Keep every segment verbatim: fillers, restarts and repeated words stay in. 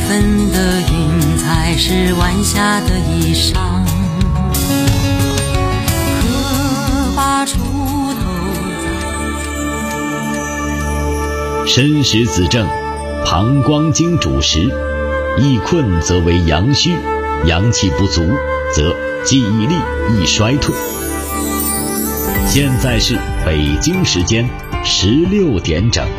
分的云彩是晚霞的衣裳，可把锄头申时子正，膀胱经主食，易困则为阳虚，阳气不足则记忆力易衰退。现在是北京时间十六点整。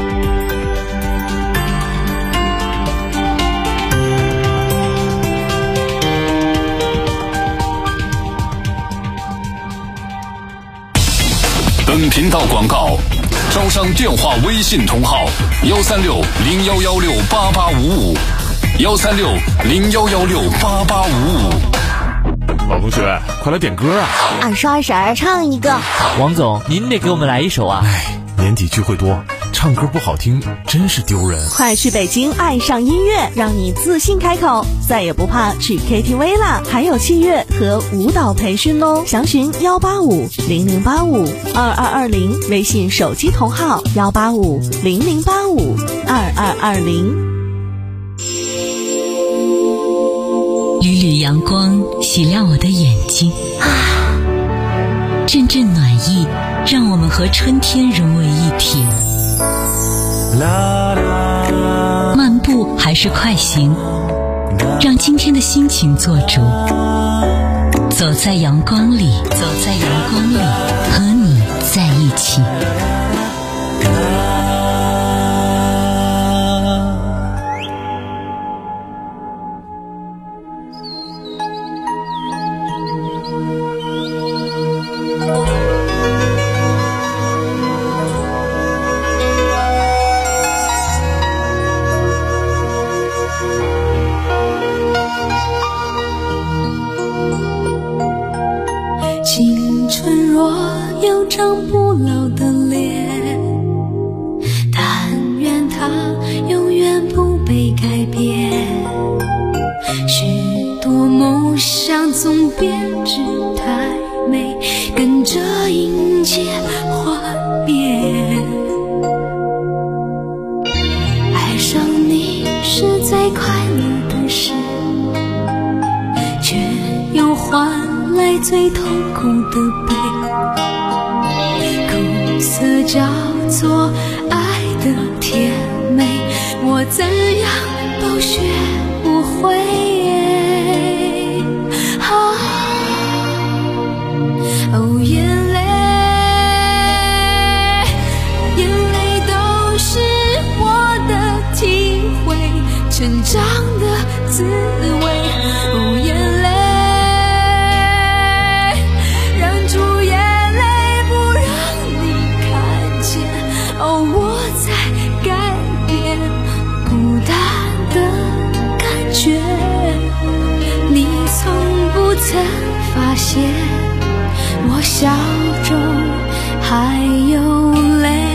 本频道广告，招商电话微信同号幺三六零幺幺六八八五五，幺三六零幺幺六八八五五。 老同学，快来点歌啊！ 二十二婶唱一个。 王总，您得给我们来一首啊！ 哎，年底聚会多，唱歌不好听真是丢人。 快去北京爱上音乐，让你自信开口，再也不怕去 K T V 啦！还有器乐和舞蹈培训哦，详询幺八五零零八五二二二零，微信手机同号幺八五零零八五二二二零。 缕缕阳光洗亮我的眼睛，啊，阵阵暖意让我们和春天融为一体。漫步还是快行，让今天的心情做主。走在阳光里，走在阳光里，和你在一起。 青春若有张不老的脸，但愿它永远不被改变。许多梦想总编织太美，跟着迎接幻变。爱上你是最快乐的事，却又换来最痛苦的悲，苦涩叫做爱的甜美，我怎样都学不会。啊，哦，眼泪，眼泪都是我的体会，成长的滋味。哦，眼泪。你从不曾发现我笑中还有泪。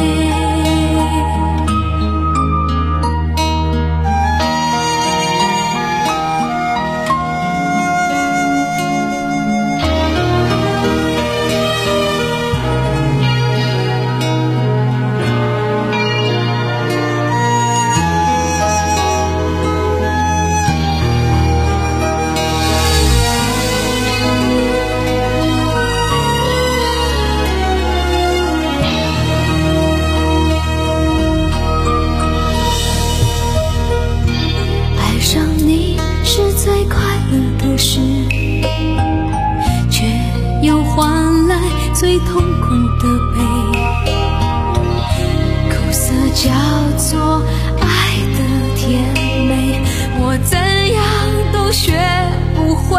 最痛苦的悲，苦涩叫做爱的甜美，我怎样都学不会。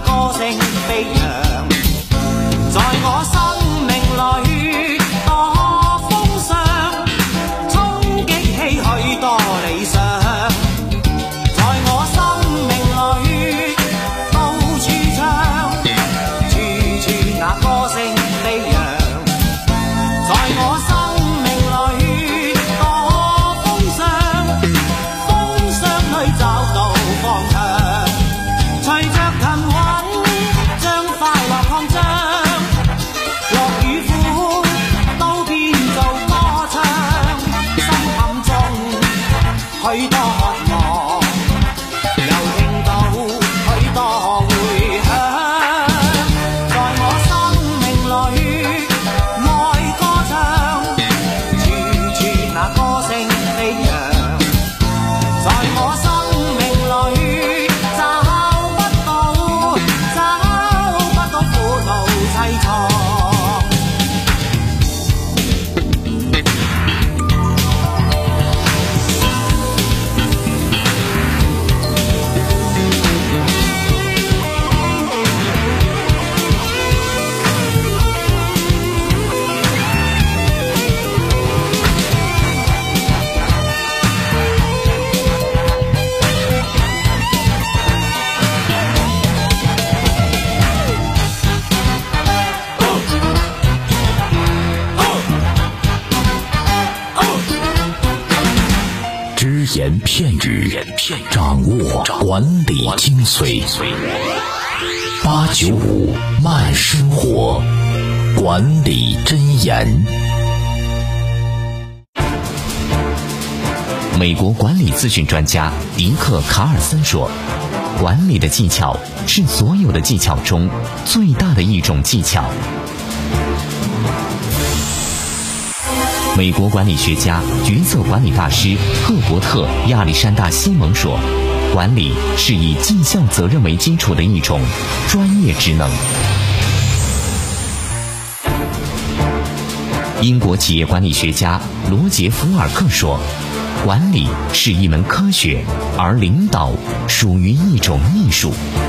歌聲飛揚，在我生命裏多風霜，衝擊起許多理想，在我生命裏到處唱，處處那歌聲飛揚，在我生命裏多風霜，風霜裏找到方向，隨着騰雲將快樂擴張，樂與苦都變做歌唱，心坎中許多渴望，又聽到許多迴響，在我生命裏愛歌唱，處處那歌聲飛揚，在我生命裏找不到，找不到苦惱凄愴。 只言片语，掌握管理精髓。八九五慢生活，管理箴言。美国管理咨询专家迪克·卡尔森说，管理的技巧是所有的技巧中最大的一种技巧。美国管理学家、角色管理大师赫伯特·亚历山大·西蒙说，管理是以绩效责任为基础的一种专业职能。英国企业管理学家罗杰·福尔克说，管理是一门科学，而领导属于一种艺术。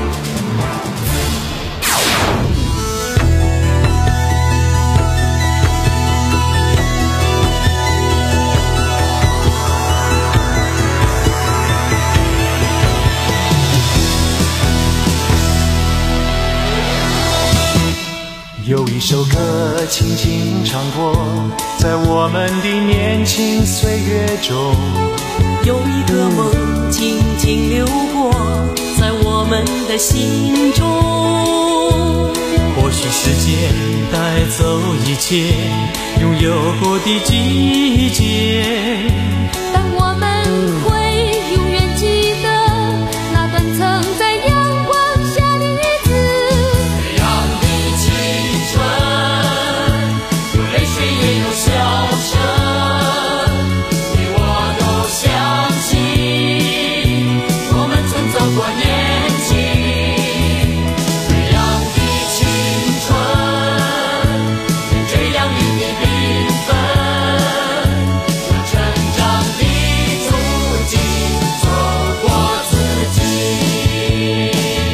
有一首歌轻轻唱过，在我们的年轻岁月中， 有一个梦静静流过，在我们的心中。 或许时间带走一切拥有过的季节， 但我们会永远记得那段曾在阳光下的日子。 这样的青春，有泪水也有笑声，你我都相信我们曾走过年轻。这样的青春，有这样一点缤纷，有成长的足迹，走过自己。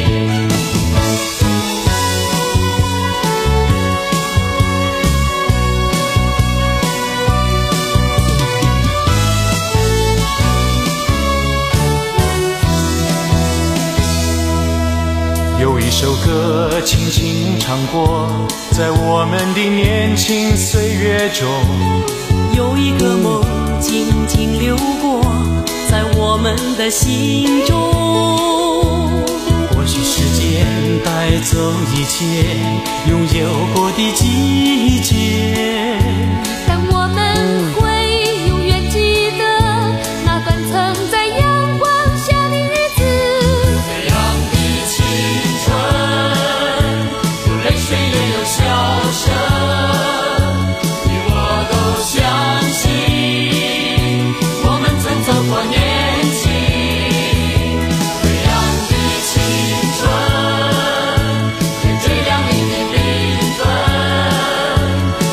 有一首歌轻轻唱过，在我们的年轻岁月中， 有一个梦静静流过，在我们的心中。 或许时间带走一切拥有过的季节， 但我们会永远记得那段曾在阳光下的日子。 这样的青春，有泪水也有笑声，你我都相信我们曾走过年轻。这样的青春，有这样一点缤纷，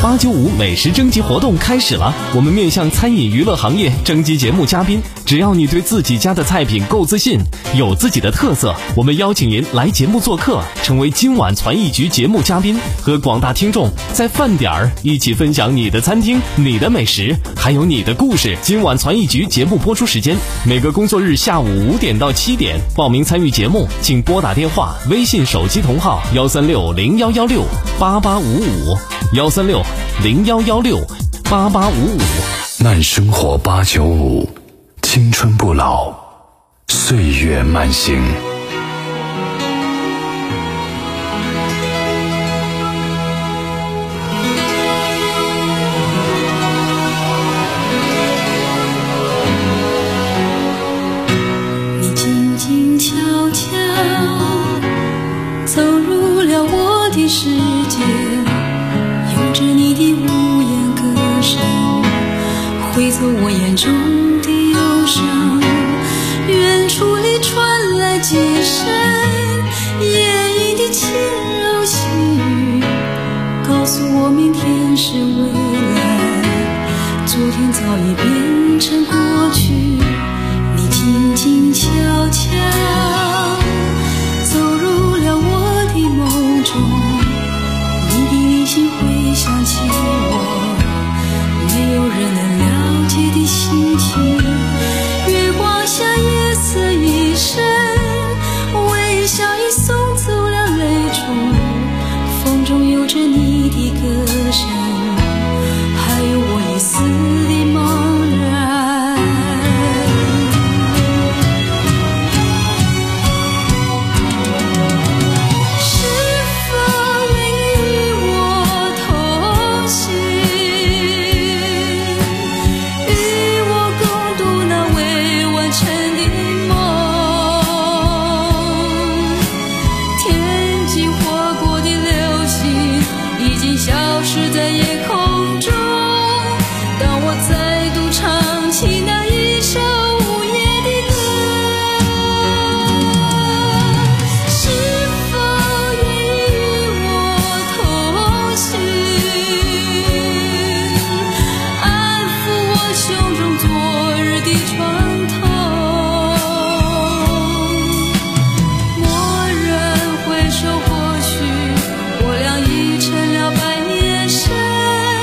八九五美食征集活动开始了，我们面向餐饮娱乐行业征集节目嘉宾，只要你对自己家的菜品够自信，有自己的特色，我们邀请您来节目做客，成为今晚传艺局节目嘉宾，和广大听众在饭点儿一起分享你的餐厅、你的美食，还有你的故事。今晚传艺局节目播出时间每个工作日下午五点到七点，报名参与节目请拨打电话、微信手机同号幺三六零幺幺六八八五五幺三六零幺幺六八八五五。 慢生活八九五，青春不老，岁月慢行。 你静静悄悄走入了我的世界，有着你的无言歌声，挥走我眼中的忧伤。远处里传来几声夜莺的轻柔细语，告诉我明天是未来，昨天早已变成过去。你静静悄悄走入了我的梦中，你的理性会想起我没有人能了解的心情。月光下夜色已深，微笑已送走了泪珠，风中有着你的歌声，还有我一丝的茫然。是否愿意与我同行，与我共度那未完成的梦？天际划过的流星已经消失在夜空中，当我再度唱起那一首午夜的歌，是否愿意与我同行，安抚我胸中昨日的创痛？蓦然回首，或许我俩已成了白夜深，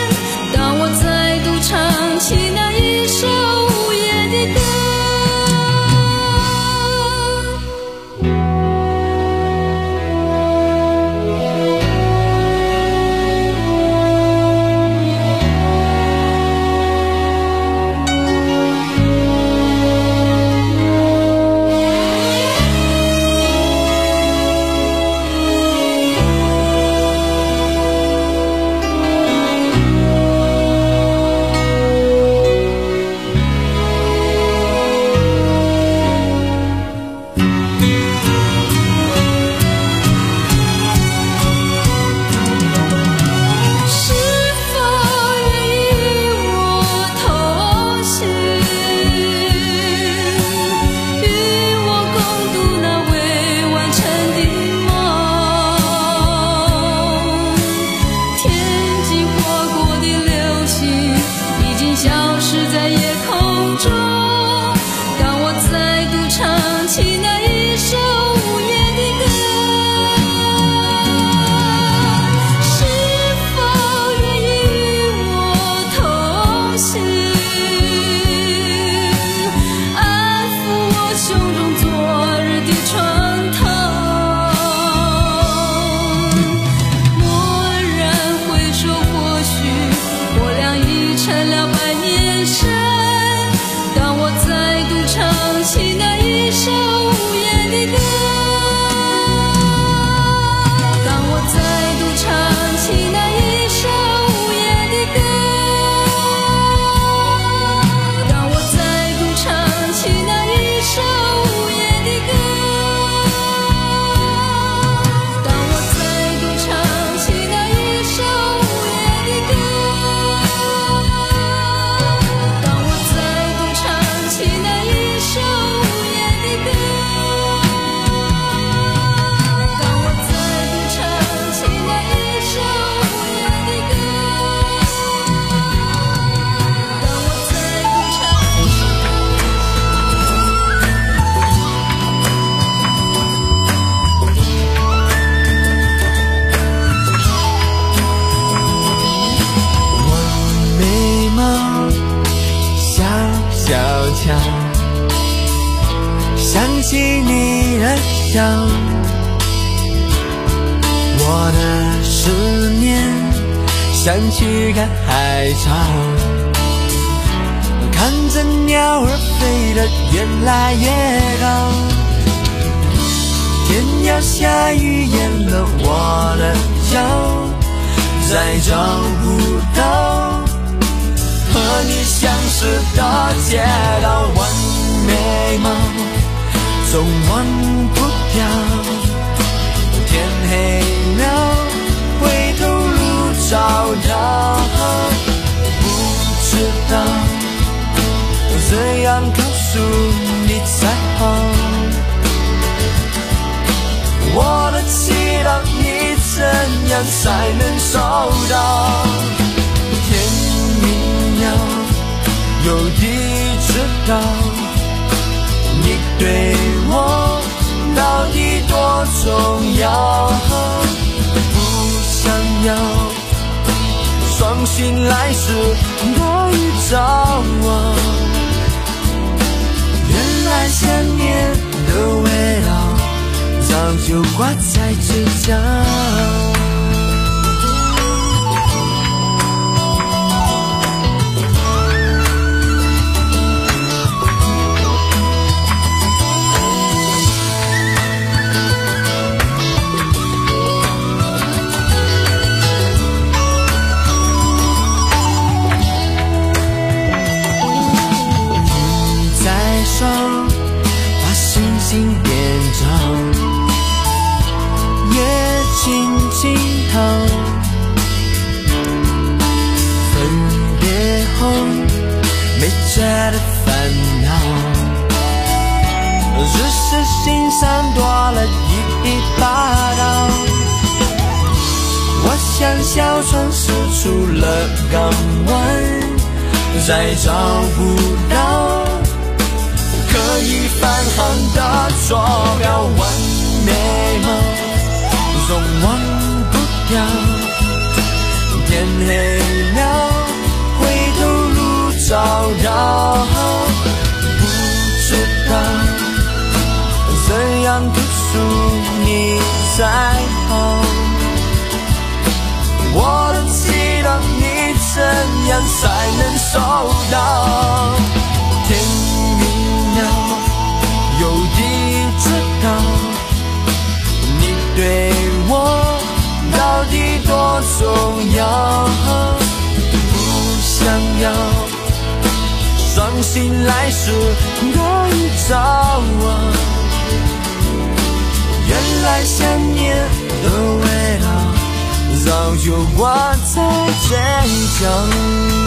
飘，我的思念像去看海潮，看着鸟儿飞得越来越高，天要下雨淹了我的脚，再找不到和你相识的街道，弯眉毛总忘不掉，天黑了回头路找到，不知道怎样告诉你才好，我的祈祷你怎样才能收到，天明了有地知道你对我到底多重要，不想要双心来时多预兆啊，原来想念的味道早就挂在嘴角。把星星点着，夜静静头，分别后没觉得烦恼，只是心上多了一把刀，我像小船驶出了港湾，再找不到可以返航的坐标，弯眉毛总忘不掉，天黑了回头路找到，不知道怎样告诉你才好，我的祈祷你怎样才能收到，天有地知道你对我到底多重要，不想要伤心来时多预兆啊，原来想念的味道早就挂在嘴角。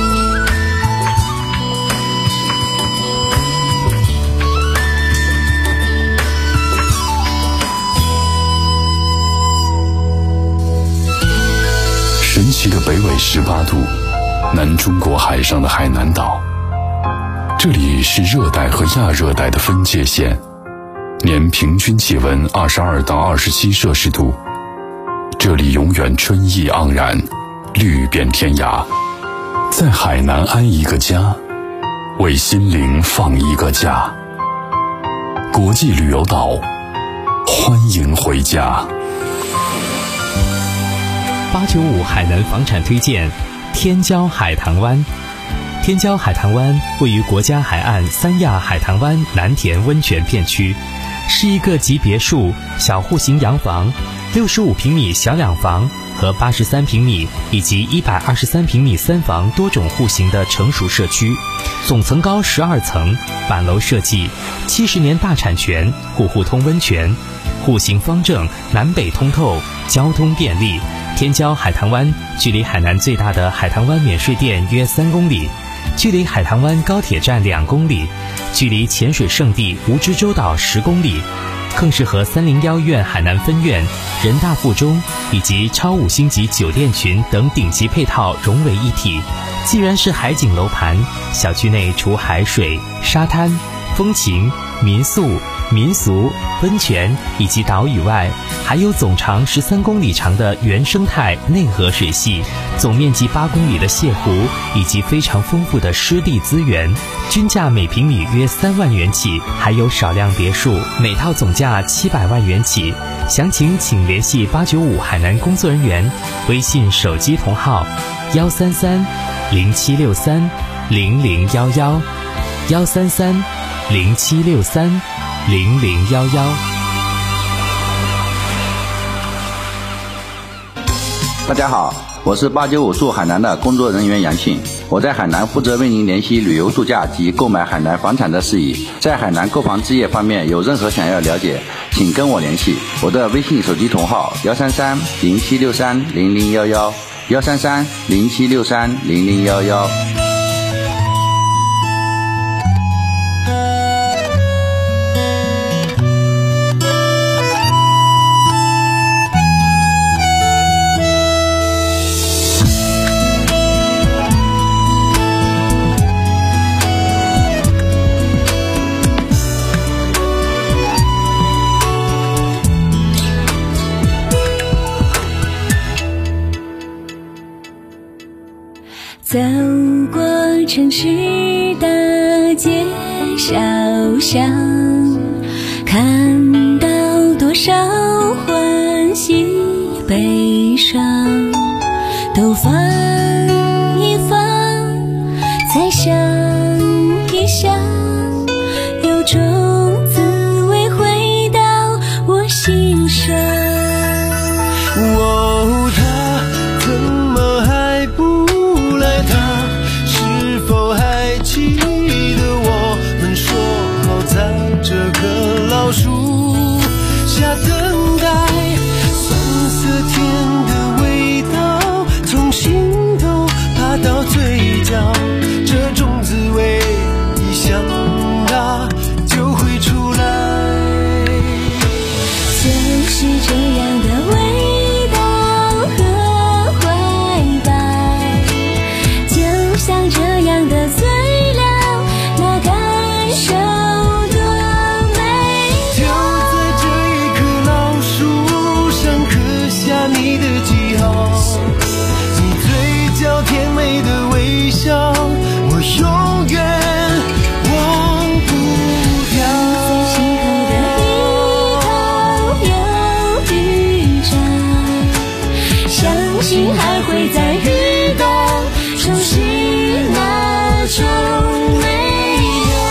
神奇的北纬十八度，南中国海上的海南岛，这里是热带和亚热带的分界线，年平均气温二十二到二十七摄氏度，这里永远春意盎然，绿遍天涯。在海南安一个家，为心灵放一个假。国际旅游岛，欢迎回家。 八九五海南房产推荐天骄海棠湾。天骄海棠湾位于国家海岸三亚海棠湾南田温泉片区，是一个集别墅、小户型洋房、六十五平米小两房和八十三平米以及一百二十三平米三房多种户型的成熟社区，总层高十二层，板楼设计，七十年大产权，户户通温泉，户型方正，南北通透，交通便利。天骄海棠湾距离海南最大的海棠湾免税店约三公里，距离海棠湾高铁站两公里，距离潜水圣地蜈支洲岛十公里，更是和三零幺医院海南分院、人大附中以及超五星级酒店群等顶级配套融为一体。既然是海景楼盘，小区内除海水、沙滩、风情、民宿、 民俗、温泉以及岛屿外，还有总长十三公里长的原生态内河水系，总面积八公里的泻湖，以及非常丰富的湿地资源，均价每平米约三万元起，还有少量别墅，每套总价七百万元起。详情请联系八九五海南工作人员，微信手机同号幺三三零七六三零零幺幺幺三三零七六三零零幺幺。 大家好，我是八九五住海南的工作人员杨庆，我在海南负责为您联系旅游度假及购买海南房产的事宜。在海南购房置业方面有任何想要了解，请跟我联系，我的微信手机同号幺三三零七六三零零幺幺幺三三零七六三零零幺幺。 走过城市大街小巷，看到多少欢喜悲伤，都放一放，再想一想，有种滋味回到我心上。 哦，他怎么还不来？他是否还记得我们说好在这棵老树下等待？酸涩甜的味道从心头爬到嘴角，这种滋味一想它就会出来。 就是这样的味道和怀抱，就像这样的醉了，那感受多美就在这一棵老树上刻下你的记号，你嘴角甜美的微笑，我永远忘不掉。 在心口的一头忧郁着，相信还会再遇到重拾那种美好。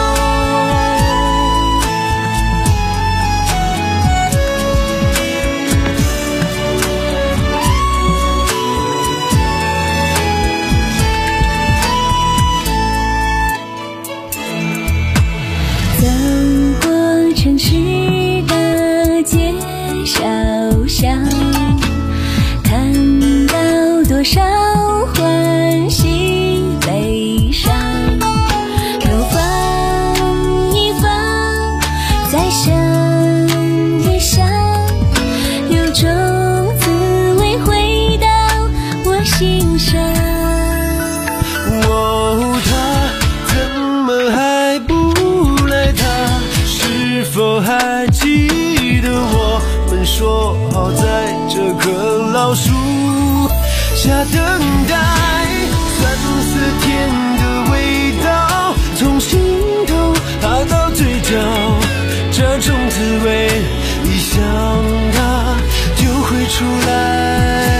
走过城市大街小巷，看到多少欢喜悲伤，都放一放，再想一想，有种滋味回到我心上。 哦，他怎么还不来？他是否还记得我们说好在这棵老树下等待？酸涩甜的味道从心头爬到嘴角，这种滋味一想它就会出来。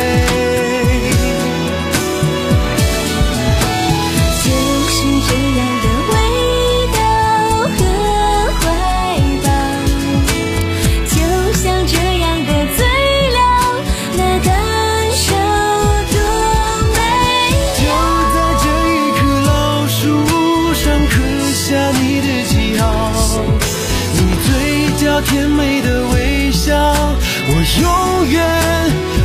就是这样的味道和怀抱，就像这样的醉了，那感受多美就在这一棵老树上刻下你的记号，你嘴角甜美的微笑，我永远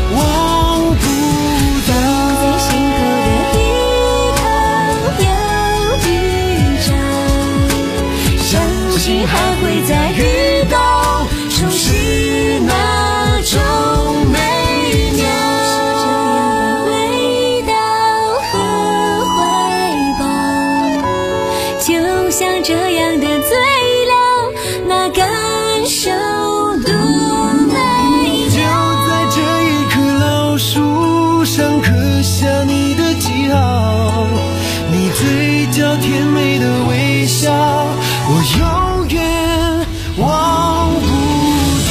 下你的记号，你嘴角甜美的微笑，我永远忘不掉。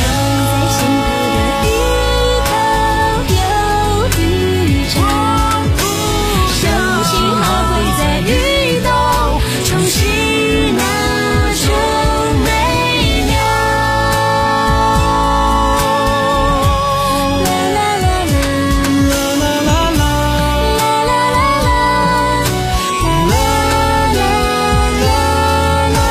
在心头的一头有一场，相信还会再遇到，重拾那种美妙。啦啦啦啦， 啦啦啦啦， 啦啦啦啦，啦啦啦啦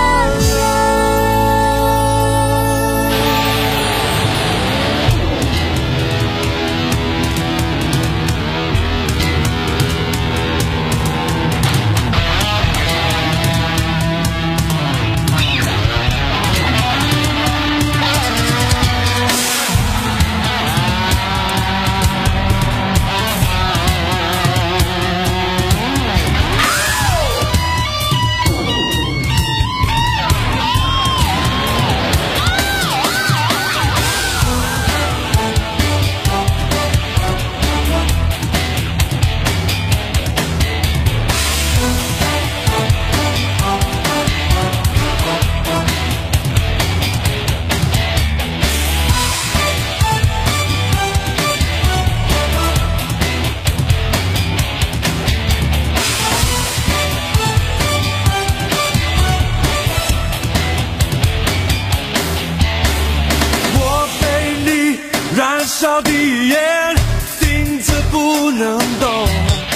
我被你燃烧的眼盯着不能动，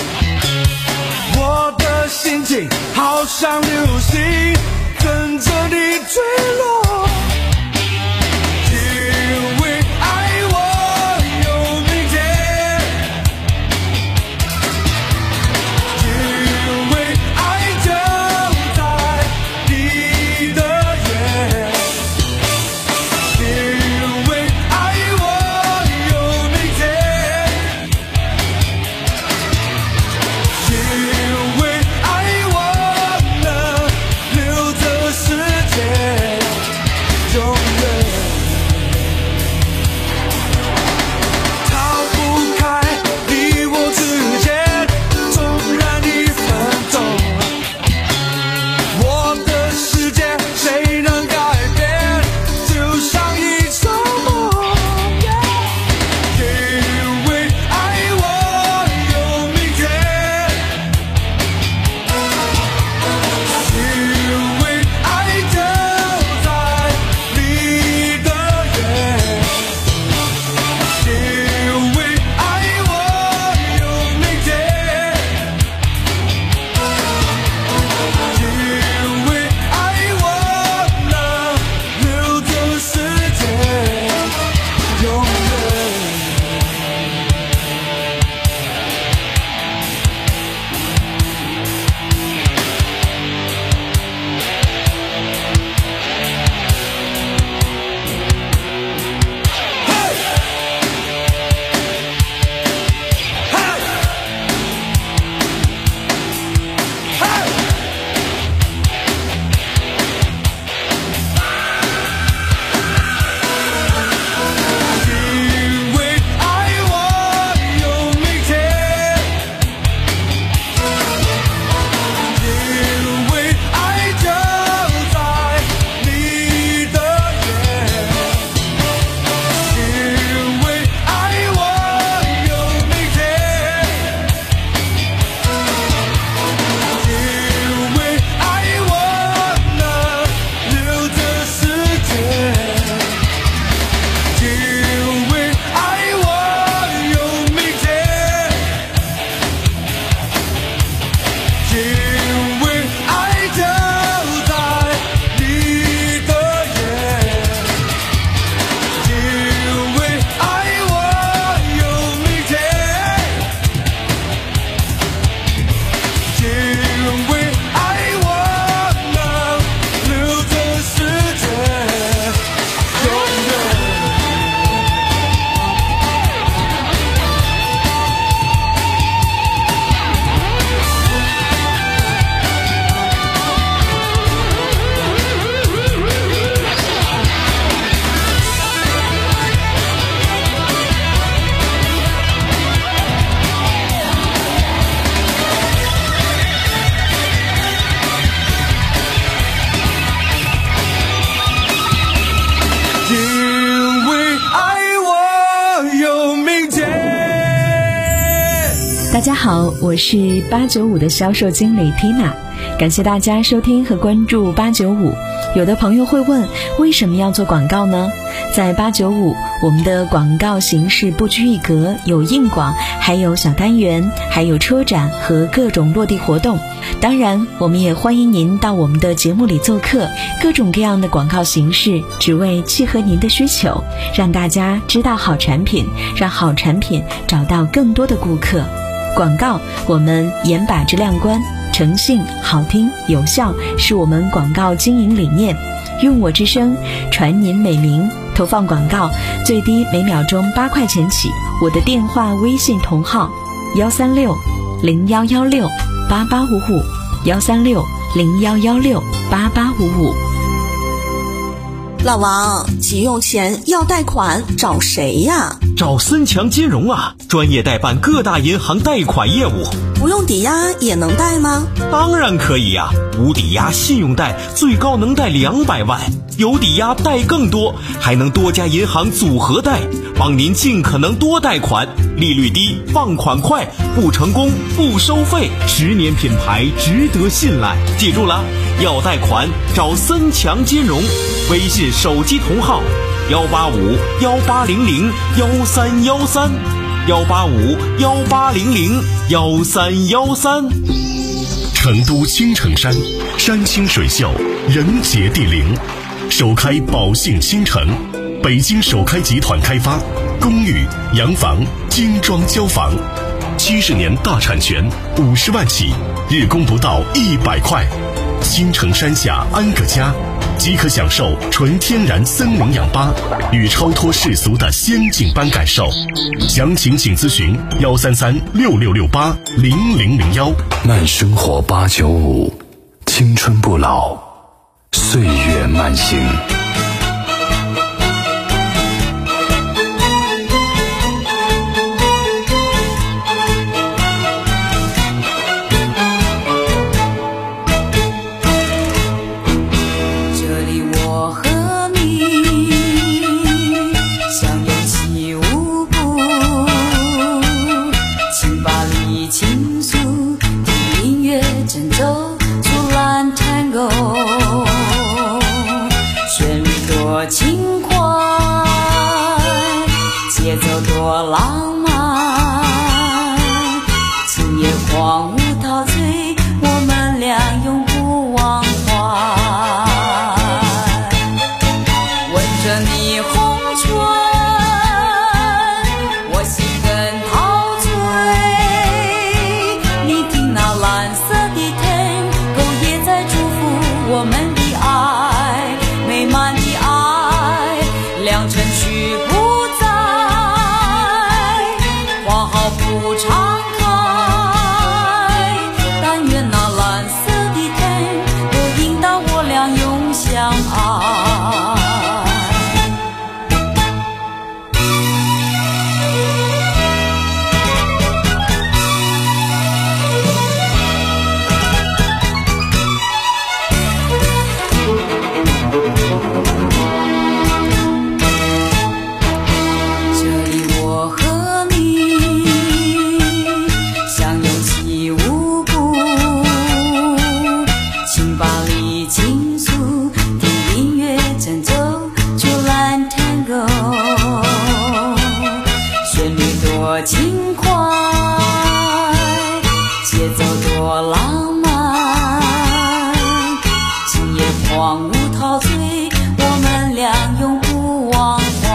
我的心情好像流星跟着你坠落，因为爱我有明天，因为爱就在你的眼，因为爱我有明天，因为爱我能留大家好，我是八九五的销售经理 Tina， 感谢大家收听和关注八九五。有的朋友会问，为什么要做广告呢？在八九五，我们的广告形式不拘一格，有硬广，还有小单元，还有车展和各种落地活动。当然，我们也欢迎您到我们的节目里做客，各种各样的广告形式，只为契合您的需求，让大家知道好产品，让好产品找到更多的顾客。广告，我们严把质量关，诚信、好听、有效是我们广告经营理念。用我之声传您美名，投放广告最低每秒钟八块钱起。我的电话微信同号幺三六零幺幺六八八五五幺三六零幺幺六八八五五。 老王，急用钱要贷款找谁呀？ 找森强金融啊，专业代办各大银行贷款业务。 不用抵押也能贷吗？ 当然可以呀、啊，无抵押信用贷最高能贷两百万，有抵押贷更多，还能多家银行组合贷，帮您尽可能多贷款，利率低，放款快，不成功不收费，十年品牌值得信赖。记住了，要贷款找森强金融，微信手机同号幺八五幺八零零幺三幺三幺八五幺八零零幺三幺三。 成都青城山，山清水秀，人杰地灵，首开宝信新城，北京首开集团开发，公寓、洋房、精装交房，七十年大产权，五十万起，日供不到一百块。青城山下安个家，即可享受纯天然森林氧吧与超脱世俗的仙境般感受。详情请咨询幺三三六六六八零零零幺。 慢生活八九五，青春不老，岁月慢行。 轻快，节奏多浪漫，今夜狂舞陶醉，我们俩永不忘怀。闻着霓虹唇，我心更陶醉。你听那蓝色的天，狗也在祝福我们的爱，美满的爱。良辰去不在，花好不常开，但愿那蓝色的天都引导我俩永相爱。轻快，节奏多浪漫，今夜狂舞陶醉，我们俩永不忘怀。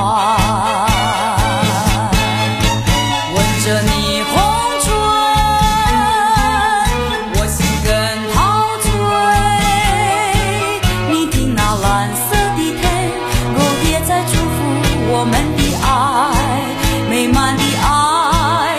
闻着霓虹唇，我心更陶醉。你听那蓝色的天，狗也在祝福我们的爱，美满的爱。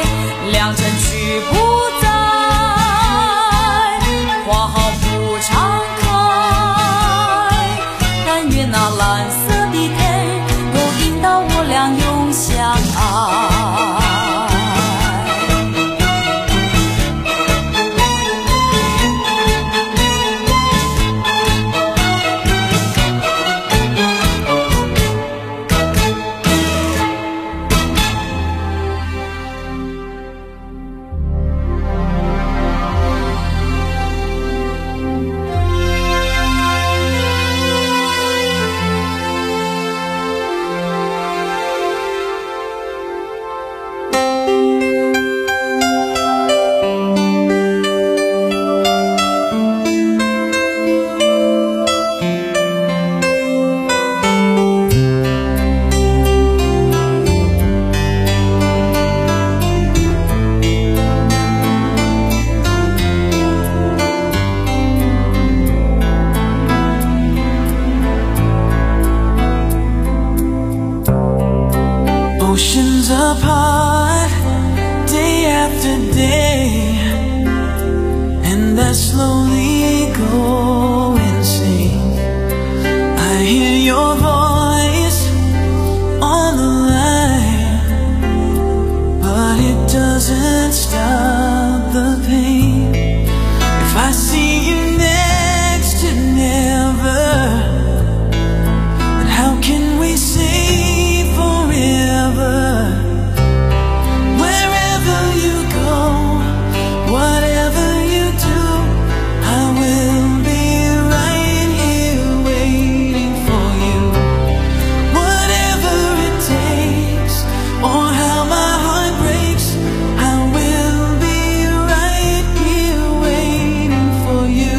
slowly go insane. I hear your voice on the line, but it doesn't stop the pain. If I see you next to never, then how can we say forever? Wherever you go, whatever you do, I will be right here waiting for you. Whatever it takes, or how my heart breaks, I will be right here waiting for you.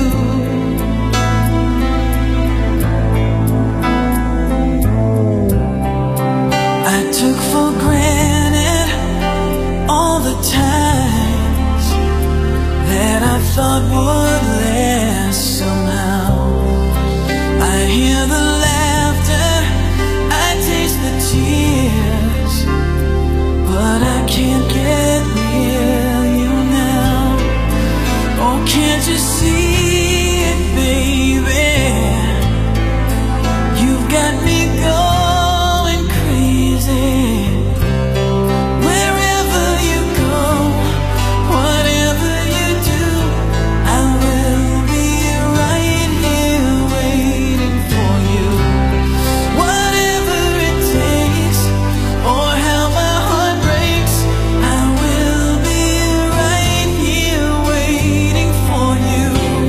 I took for granted all the times that I thought would last somehow. I hear the laughter, I taste the tears, but I can't get near you now. Oh, can't you see it, baby? You've got me going crazy. Wherever you go, whatever you do, I will be right here waiting for you. Whatever it takes, or how my heart breaks, I will be right here waiting for you.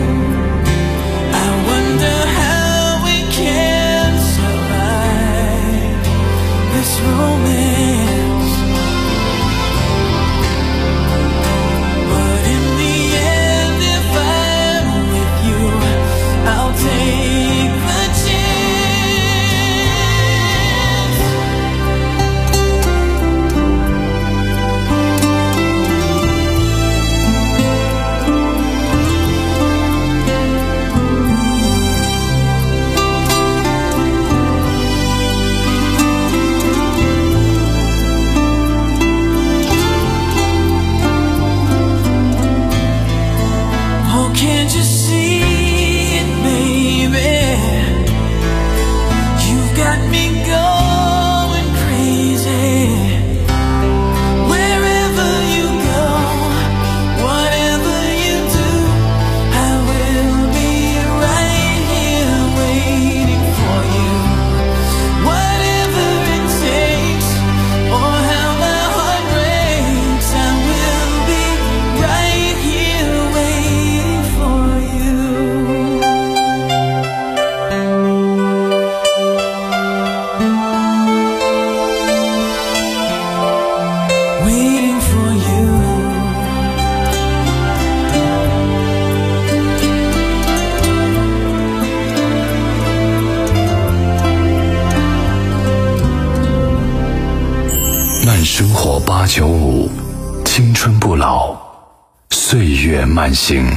I wonder how we can survive this romance, but in the end, if I'm with you, I'll take the chance. Oh, can't you see it, baby? You've got me going crazy. Wherever you go, whatever you do, I will be right here waiting for you. Whatever it takes, or how my heart breaks, I will be right here waiting for you. Waiting for you. 慢生活八九五，青春不老，岁月慢行。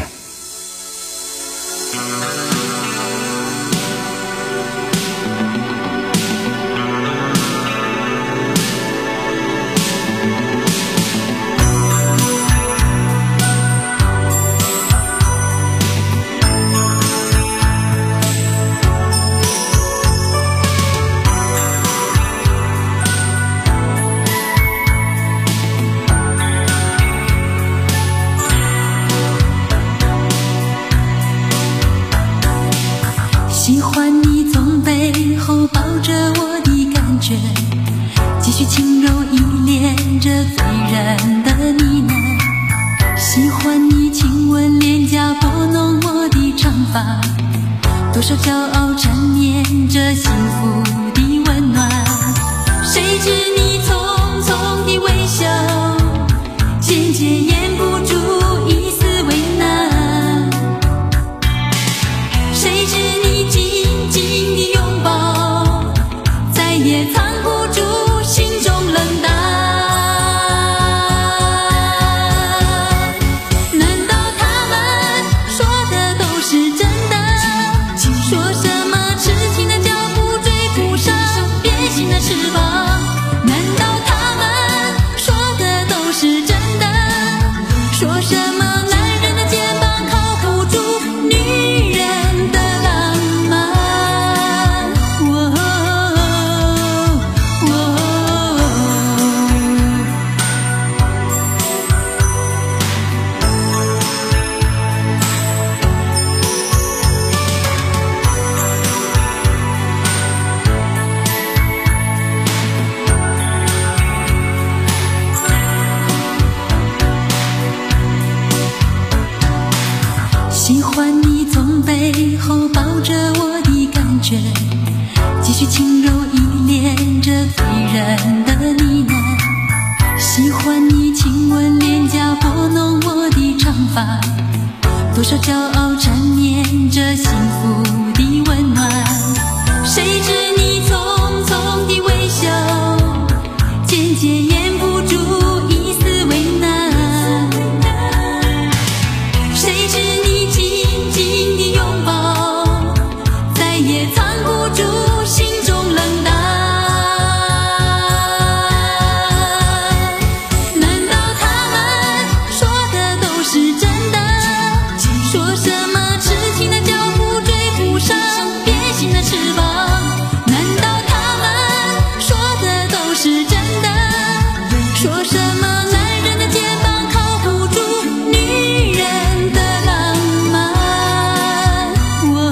喜欢你从背后抱着我的感觉，继续轻柔依恋着醉人的呢喃。喜欢你亲吻脸颊，拨弄我的长发，多少骄傲缠绵着幸福的温暖。谁知你匆匆的微笑，渐渐掩不住一丝为难。谁知你紧紧的拥抱，再也藏不住心中冷淡。难道他们说的都是真的？说什么痴情的脚步倦，继续轻柔依恋着醉人的呢喃。喜欢你亲吻脸颊，拨弄我的长发，多少骄傲缠绵着幸福的温暖。谁知你匆匆的微笑，渐渐掩不住一丝为难。谁知你紧紧的拥抱，再也藏不住心中冷淡。难道他们说的都是真的？说什么痴情的脚步追不上变心的翅膀？难道他们说的都是真的？说什么男人的肩膀靠不住女人的浪漫？哦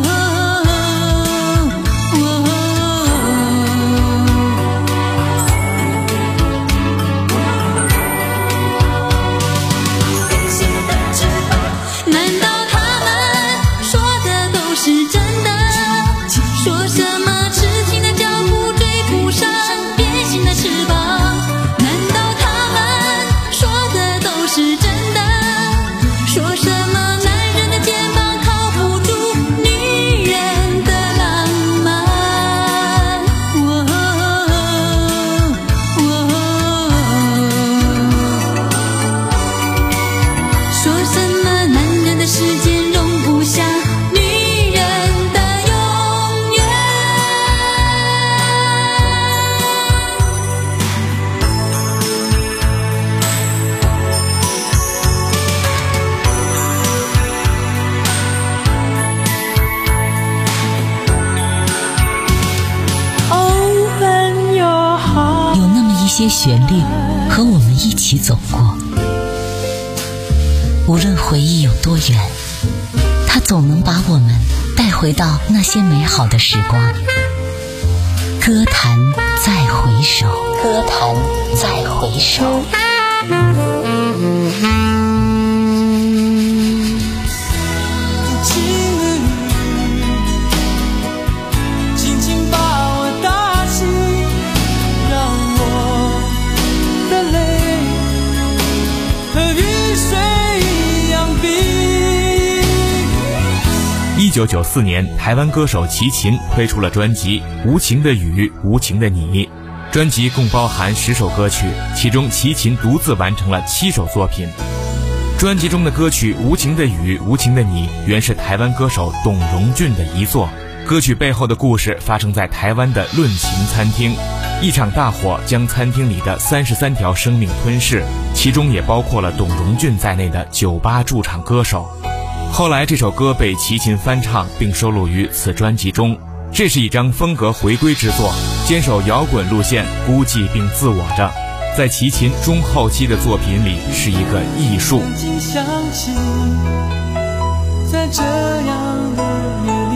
难道他们说的都是真的？说什么痴情的脚步追不上变心的翅膀？难道他们说的都是真的？说什么男人的肩膀靠不住女人的浪漫？哦说什么男人的时间容不下女人的永远？ 有那么一些旋律和我们一起走过，无论回忆有多远，它总能把我们带回到那些美好的时光。歌坛再回首，歌坛再回首。 轻轻把我打醒，让我的泪和雨水一样冰。 一九九四年，台湾歌手齐秦推出了专辑《无情的雨，无情的你》。专辑共包含十首歌曲，其中齐秦独自完成了七首作品。专辑中的歌曲《无情的雨，无情的你》原是台湾歌手董荣俊的遗作。歌曲背后的故事发生在台湾的论情餐厅，一场大火将餐厅里的三十三条生命吞噬，其中也包括了董荣俊在内的酒吧驻场歌手。后来这首歌被齐秦翻唱并收录于此专辑中，这是一张风格回归之作，坚守摇滚路线，孤寂并自我着，在齐秦中后期的作品里是一个艺术。 想起在这样的夜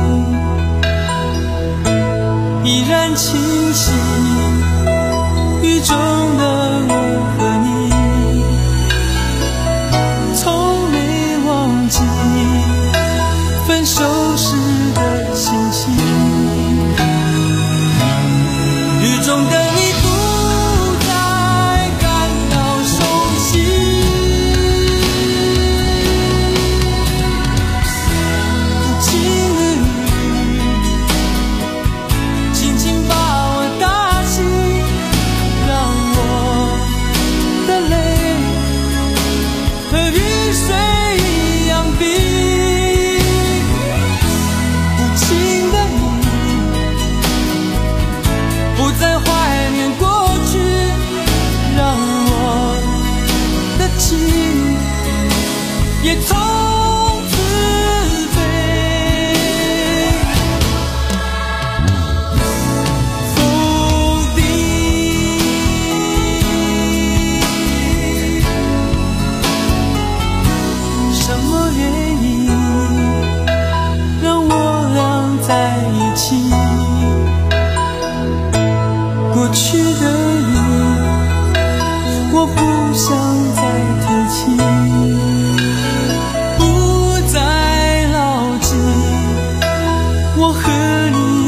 里，依然清晰雨中的我和你，从没忘记分手时的心情。雨中的你不再感到熟悉，无情的雨轻轻把我打醒，让我的泪和雨水一样冰。无情的你不再怀念过去，让我的情也从此飞。否定什么原因让我俩在一起？过去的你，我不想再提起，不再牢记我和你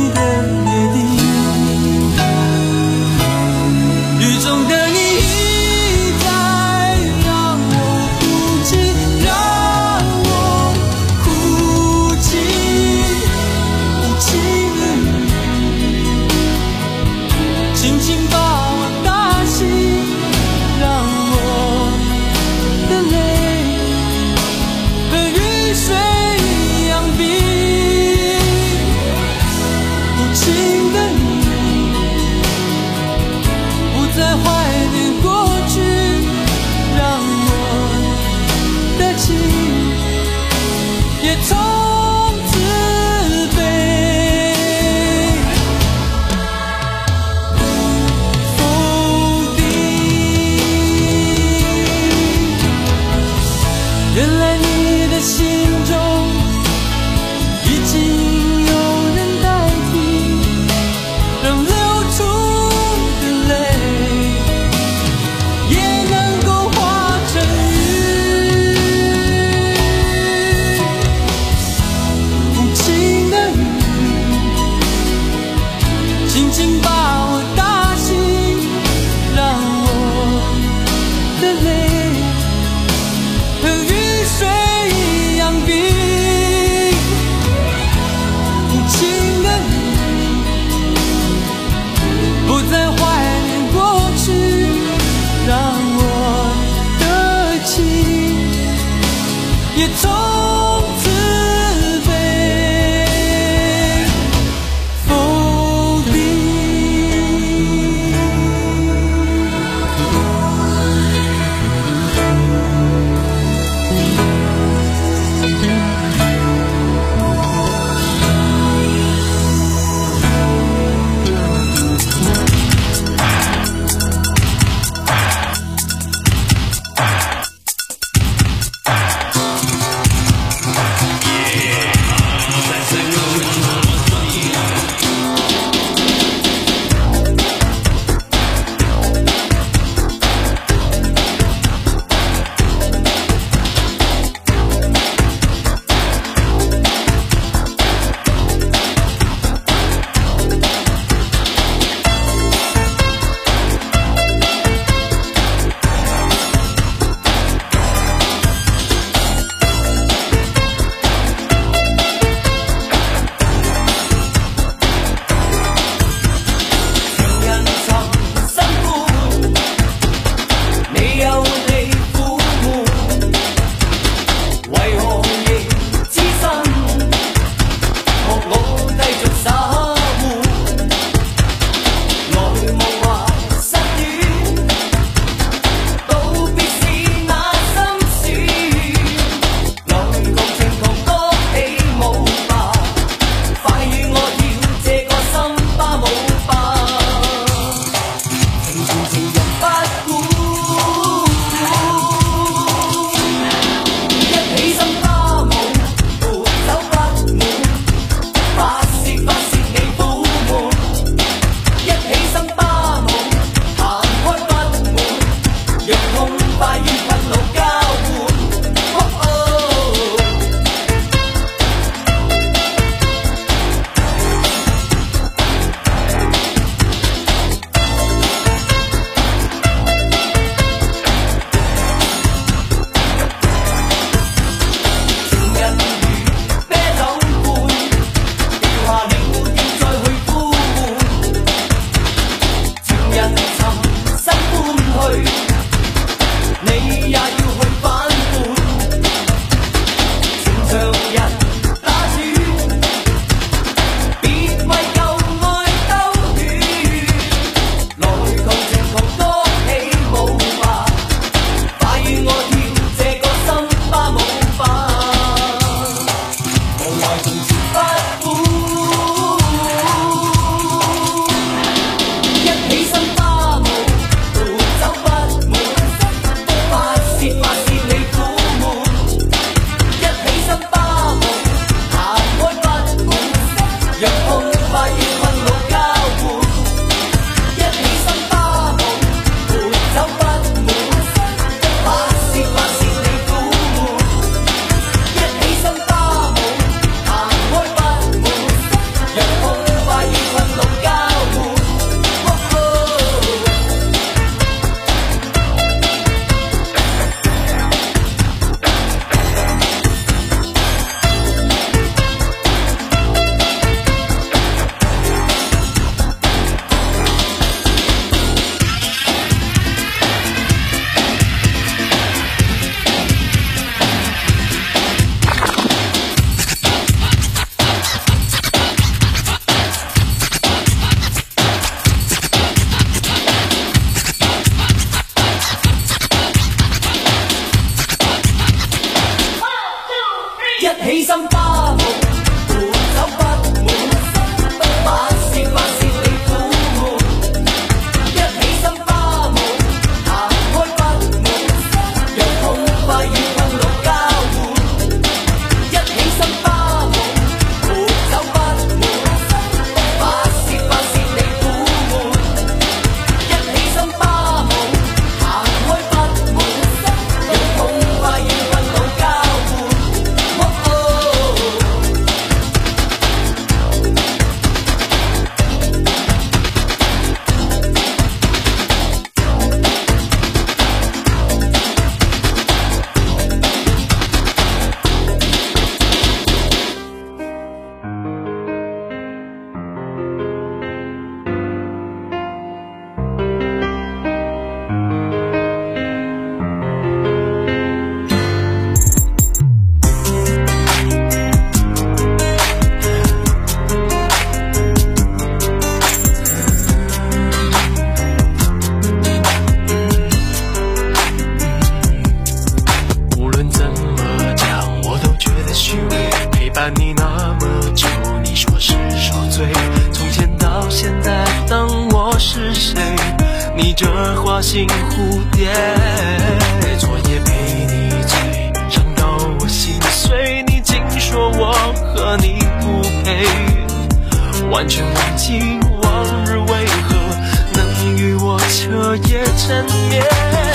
心蝴蝶，昨夜被你追，伤到我心碎，你竟说我和你不配，完全忘记往日为何能与我彻夜缠绵。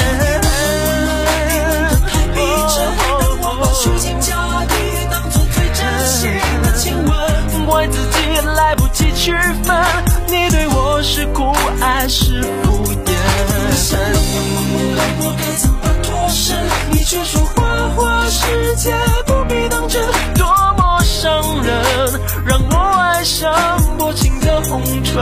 虚情假意当作最真心的亲吻，怪自己来不及区分，你对我是酷爱是敷衍。我该怎么脱身？你却说花花世界不必当真，多么伤人，让我爱上多情的红唇。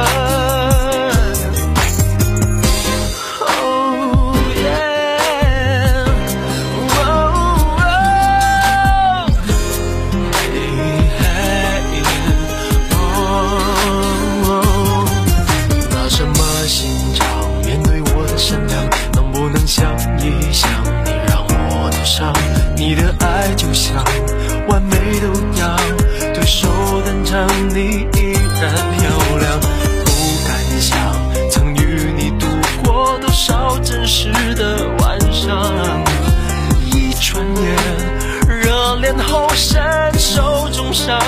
你的爱就像完美的舞样，对手登场你依然漂亮，不敢想曾与你度过多少真实的晚上，一转眼热恋后身受重伤。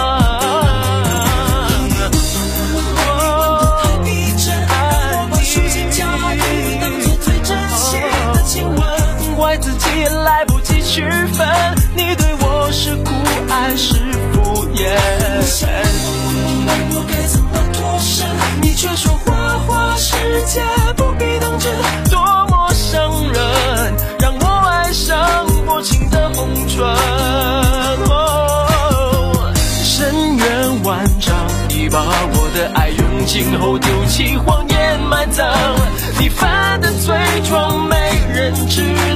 一直爱你，虚情假意当作最真心的亲吻，怪自己来不及区分，你对我是酷爱是敷衍。我该怎么脱身？你却说花花世界不必当真，多么伤人，让我爱上薄情的红唇。哦，深渊万丈，你把我的爱用尽后丢弃，谎言埋葬，你犯的罪状没人知